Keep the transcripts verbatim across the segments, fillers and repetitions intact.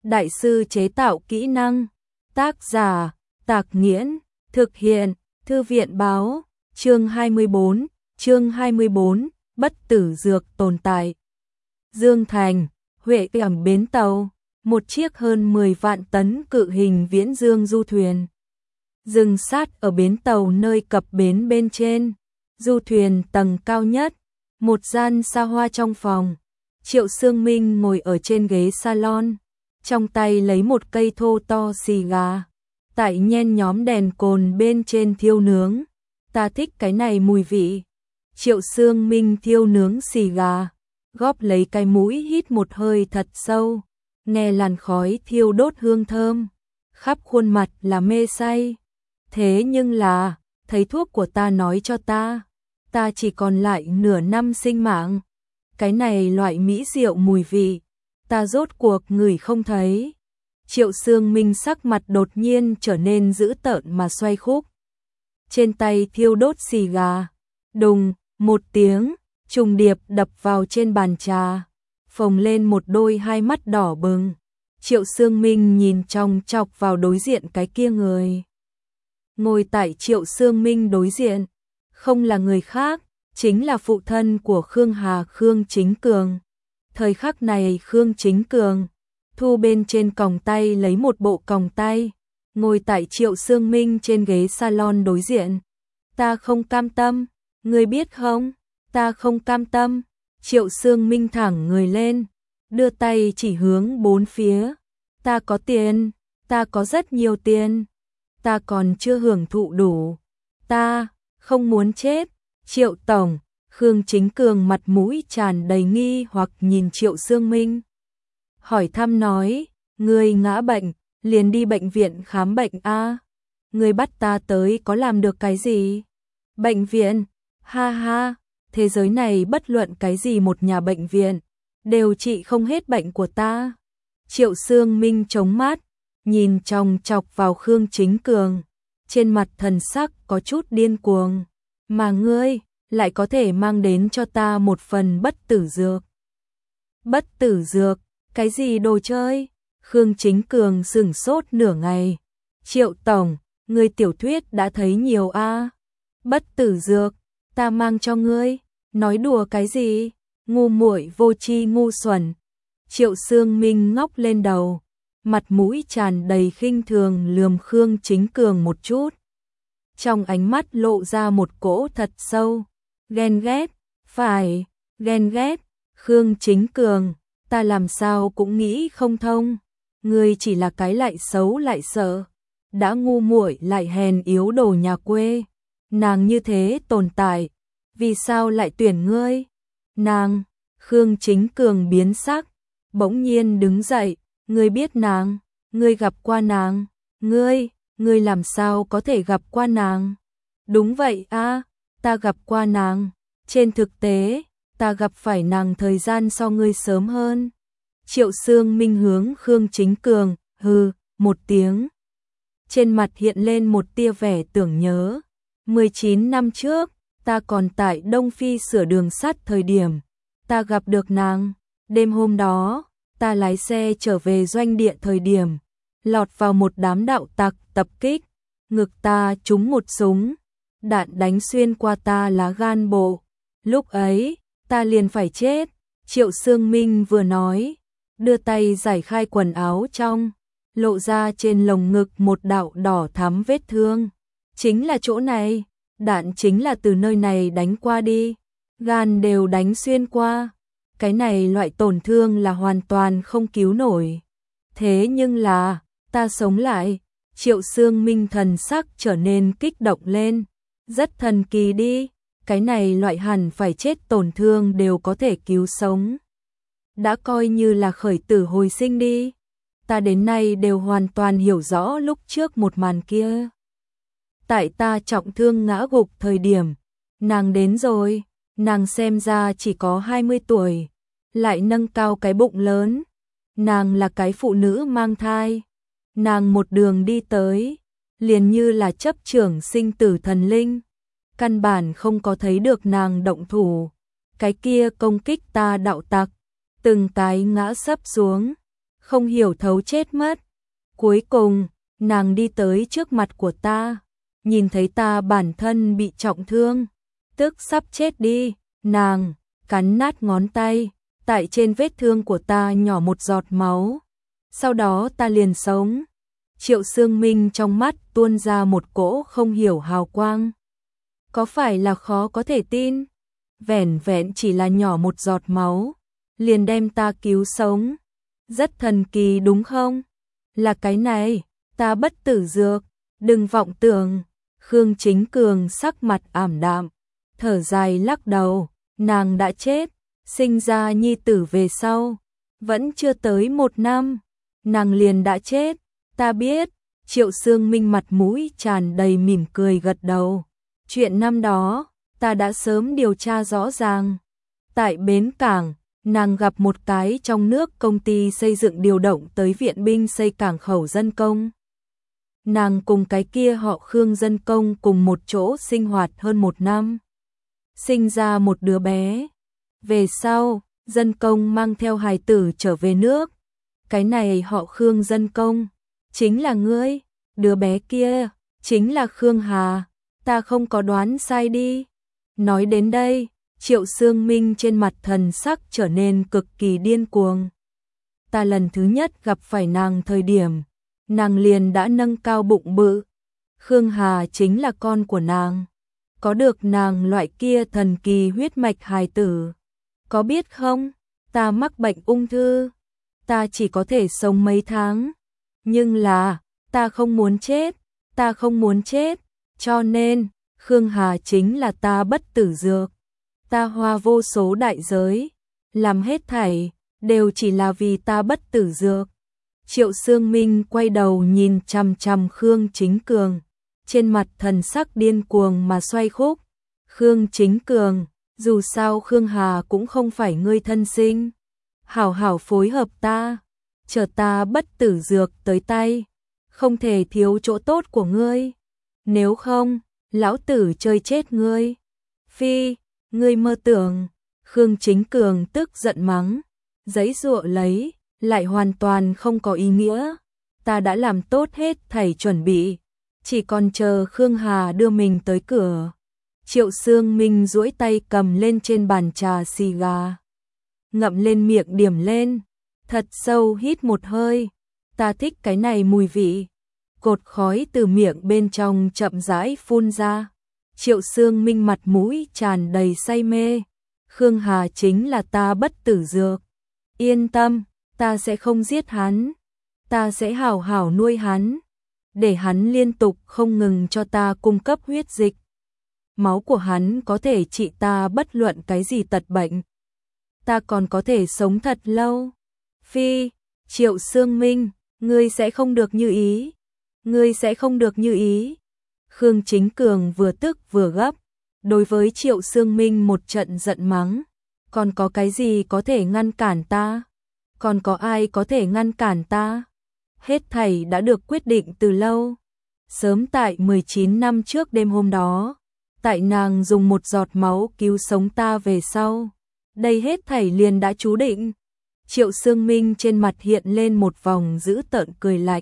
đại sư chế tạo kỹ năng. Tác giả, Tạc Nghiễn, thực hiện, Thư viện báo, chương hai mươi bốn, chương hai mươi bốn, bất tử dược tồn tại. Dương Thành, Huệ cảng bến tàu, một chiếc hơn mười vạn tấn cự hình viễn dương du thuyền. Dừng sát ở bến tàu nơi cập bến bên trên, du thuyền tầng cao nhất, một gian xa hoa trong phòng. Triệu Sương Minh ngồi ở trên ghế salon, trong tay lấy một cây thô to xì gà, tại nhen nhóm đèn cồn bên trên thiêu nướng. Ta thích cái này mùi vị. Triệu Sương Minh thiêu nướng xì gà, góp lấy cái mũi hít một hơi thật sâu, nghe làn khói thiêu đốt hương thơm, khắp khuôn mặt là mê say. Thế nhưng là, thầy thuốc của ta nói cho ta, ta chỉ còn lại nửa năm sinh mạng. Cái này loại mỹ rượu mùi vị, ta rốt cuộc ngửi không thấy. Triệu Sương Minh sắc mặt đột nhiên trở nên dữ tợn mà xoay khúc. Trên tay thiêu đốt xì gà, đùng, một tiếng, trùng điệp đập vào trên bàn trà, phồng lên một đôi hai mắt đỏ bừng. Triệu Sương Minh nhìn chòng chọc vào đối diện cái kia người. Ngồi tại Triệu Sương Minh đối diện, không là người khác, chính là phụ thân của Khương Hà, Khương Chính Cường. Thời khắc này Khương Chính Cường thu bên trên còng tay lấy một bộ còng tay, ngồi tại Triệu Sương Minh trên ghế salon đối diện. Ta không cam tâm, ngươi biết không, ta không cam tâm. Triệu Sương Minh thẳng người lên, đưa tay chỉ hướng bốn phía. Ta có tiền, ta có rất nhiều tiền, ta còn chưa hưởng thụ đủ, ta không muốn chết. Triệu Tổng, Khương Chính Cường mặt mũi tràn đầy nghi hoặc nhìn Triệu Sương Minh. Hỏi thăm nói, ngươi ngã bệnh, liền đi bệnh viện khám bệnh a. Ngươi bắt ta tới có làm được cái gì? Bệnh viện? Ha ha, thế giới này bất luận cái gì một nhà bệnh viện, đều trị không hết bệnh của ta. Triệu Sương Minh chống mắt, nhìn chòng chọc vào Khương Chính Cường, trên mặt thần sắc có chút điên cuồng. Mà ngươi lại có thể mang đến cho ta một phần bất tử dược. Bất tử dược, cái gì đồ chơi? Khương Chính Cường sửng sốt nửa ngày. Triệu Tổng, ngươi tiểu thuyết đã thấy nhiều a. Bất tử dược, ta mang cho ngươi, nói đùa cái gì? Ngu muội vô tri ngu xuẩn. Triệu Sương Minh ngóc lên đầu, mặt mũi tràn đầy khinh thường lườm Khương Chính Cường một chút. Trong ánh mắt lộ ra một cỗ thật sâu, ghen ghét, phải, ghen ghét. Khương Chính Cường, ta làm sao cũng nghĩ không thông, ngươi chỉ là cái lại xấu lại sợ, đã ngu muội lại hèn yếu đồ nhà quê. Nàng như thế tồn tại, vì sao lại tuyển ngươi? Nàng, Khương Chính Cường biến sắc, bỗng nhiên đứng dậy, ngươi biết nàng, ngươi gặp qua nàng, ngươi, ngươi làm sao có thể gặp qua nàng? Đúng vậy a, ta gặp qua nàng, trên thực tế, ta gặp phải nàng thời gian so ngươi sớm hơn. Triệu Sương Minh hướng Khương Chính Cường, hừ, một tiếng. Trên mặt hiện lên một tia vẻ tưởng nhớ. mười chín năm trước, ta còn tại Đông Phi sửa đường sắt thời điểm, ta gặp được nàng. Đêm hôm đó, ta lái xe trở về doanh địa thời điểm, lọt vào một đám đạo tặc tập kích, ngực ta trúng một súng, đạn đánh xuyên qua ta lá gan bộ. Lúc ấy, ta liền phải chết. Triệu Sương Minh vừa nói, đưa tay giải khai quần áo trong, lộ ra trên lồng ngực một đạo đỏ thắm vết thương. Chính là chỗ này, đạn chính là từ nơi này đánh qua đi, gan đều đánh xuyên qua. Cái này loại tổn thương là hoàn toàn không cứu nổi. Thế nhưng là, ta sống lại. Triệu Sương Minh thần sắc trở nên kích động lên. Rất thần kỳ đi, cái này loại hẳn phải chết tổn thương đều có thể cứu sống. Đã coi như là khởi tử hồi sinh đi. Ta đến nay đều hoàn toàn hiểu rõ lúc trước một màn kia. Tại ta trọng thương ngã gục thời điểm, nàng đến rồi, nàng xem ra chỉ có hai mươi tuổi, lại nâng cao cái bụng lớn. Nàng là cái phụ nữ mang thai. Nàng một đường đi tới, liền như là chấp trưởng sinh tử thần linh, căn bản không có thấy được nàng động thủ. Cái kia công kích ta đạo tặc, từng cái ngã sấp xuống, không hiểu thấu chết mất. Cuối cùng, nàng đi tới trước mặt của ta, nhìn thấy ta bản thân bị trọng thương, tức sắp chết đi, nàng cắn nát ngón tay, tại trên vết thương của ta nhỏ một giọt máu. Sau đó ta liền sống. Triệu Sương Minh trong mắt tuôn ra một cỗ không hiểu hào quang. Có phải là khó có thể tin? Vẻn vẹn chỉ là nhỏ một giọt máu, liền đem ta cứu sống. Rất thần kỳ đúng không? Là cái này, ta bất tử dược, đừng vọng tưởng. Khương Chính Cường sắc mặt ảm đạm, thở dài lắc đầu, nàng đã chết, sinh ra nhi tử về sau, vẫn chưa tới một năm, nàng liền đã chết, ta biết. Triệu Sương Minh mặt mũi tràn đầy mỉm cười gật đầu. Chuyện năm đó, ta đã sớm điều tra rõ ràng. Tại bến cảng, nàng gặp một cái trong nước công ty xây dựng điều động tới viện binh xây cảng khẩu dân công. Nàng cùng cái kia họ Khương dân công cùng một chỗ sinh hoạt hơn một năm. Sinh ra một đứa bé. Về sau, dân công mang theo hài tử trở về nước. Cái này họ Khương dân công, chính là ngươi, đứa bé kia, chính là Khương Hà, ta không có đoán sai đi. Nói đến đây, Triệu Sương Minh trên mặt thần sắc trở nên cực kỳ điên cuồng. Ta lần thứ nhất gặp phải nàng thời điểm, nàng liền đã nâng cao bụng bự. Khương Hà chính là con của nàng. Có được nàng loại kia thần kỳ huyết mạch hài tử. Có biết không, ta mắc bệnh ung thư, ta chỉ có thể sống mấy tháng. Nhưng là, ta không muốn chết, ta không muốn chết, cho nên, Khương Hà chính là ta bất tử dược. Ta hoa vô số đại giới, làm hết thảy, đều chỉ là vì ta bất tử dược. Triệu Sương Minh quay đầu nhìn chằm chằm Khương Chính Cường, trên mặt thần sắc điên cuồng mà xoay khúc. Khương Chính Cường, dù sao Khương Hà cũng không phải ngươi thân sinh. Hảo hảo phối hợp ta, chờ ta bất tử dược tới tay, không thể thiếu chỗ tốt của ngươi. Nếu không, lão tử chơi chết ngươi. Phi, ngươi mơ tưởng. Khương Chính Cường tức giận mắng, giấy dụa lấy, lại hoàn toàn không có ý nghĩa. Ta đã làm tốt hết thảy chuẩn bị, chỉ còn chờ Khương Hà đưa mình tới cửa. Triệu Sương Minh duỗi tay cầm lên trên bàn trà xì gà, ngậm lên miệng điểm lên, thật sâu hít một hơi. Ta thích cái này mùi vị. Cột khói từ miệng bên trong chậm rãi phun ra. Triệu Sương Minh mặt mũi tràn đầy say mê. Khương Hà chính là ta bất tử dược. Yên tâm, ta sẽ không giết hắn. Ta sẽ hảo hảo nuôi hắn, để hắn liên tục không ngừng cho ta cung cấp huyết dịch. Máu của hắn có thể trị ta bất luận cái gì tật bệnh. Ta còn có thể sống thật lâu. Phi, Triệu Sương Minh, ngươi sẽ không được như ý. Ngươi sẽ không được như ý. Khương Chính Cường vừa tức vừa gấp, đối với Triệu Sương Minh một trận giận mắng. Còn có cái gì có thể ngăn cản ta? Còn có ai có thể ngăn cản ta? Hết thảy đã được quyết định từ lâu. Sớm tại mười chín năm trước đêm hôm đó, tại nàng dùng một giọt máu cứu sống ta về sau, đây hết thảy liền đã chú định. Triệu Sương Minh trên mặt hiện lên một vòng dữ tợn cười lạnh.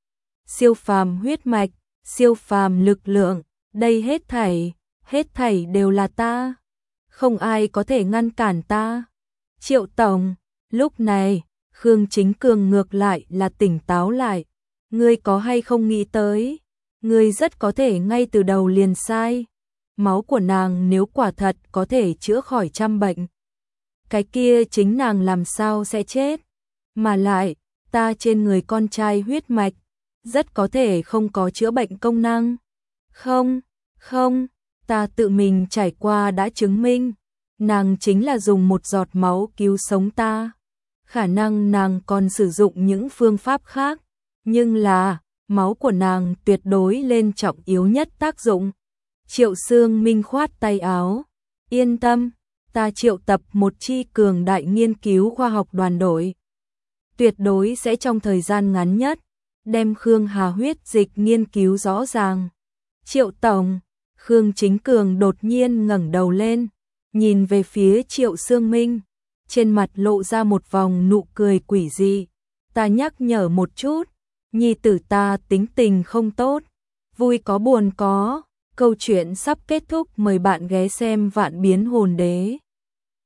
Siêu phàm huyết mạch, siêu phàm lực lượng, đây hết thảy, hết thảy đều là ta. Không ai có thể ngăn cản ta. Triệu Tổng, lúc này, Khương Chính Cường ngược lại là tỉnh táo lại. Ngươi có hay không nghĩ tới? Ngươi rất có thể ngay từ đầu liền sai. Máu của nàng nếu quả thật có thể chữa khỏi trăm bệnh, cái kia chính nàng làm sao sẽ chết. Mà lại, ta trên người con trai huyết mạch, rất có thể không có chữa bệnh công năng. Không, không, ta tự mình trải qua đã chứng minh, nàng chính là dùng một giọt máu cứu sống ta. Khả năng nàng còn sử dụng những phương pháp khác, nhưng là, máu của nàng tuyệt đối lên trọng yếu nhất tác dụng. Triệu Sương Minh khoát tay áo, yên tâm, ta triệu tập một chi cường đại nghiên cứu khoa học đoàn đội. Tuyệt đối sẽ trong thời gian ngắn nhất, đem Khương Hà huyết dịch nghiên cứu rõ ràng. Triệu Tổng, Khương Chính Cường đột nhiên ngẩng đầu lên, nhìn về phía Triệu Sương Minh, trên mặt lộ ra một vòng nụ cười quỷ dị. ta nhắc nhở một chút, nhi tử ta tính tình không tốt, vui có buồn có, câu chuyện sắp kết thúc, mời bạn ghé xem Vạn Biến Hồn Đế.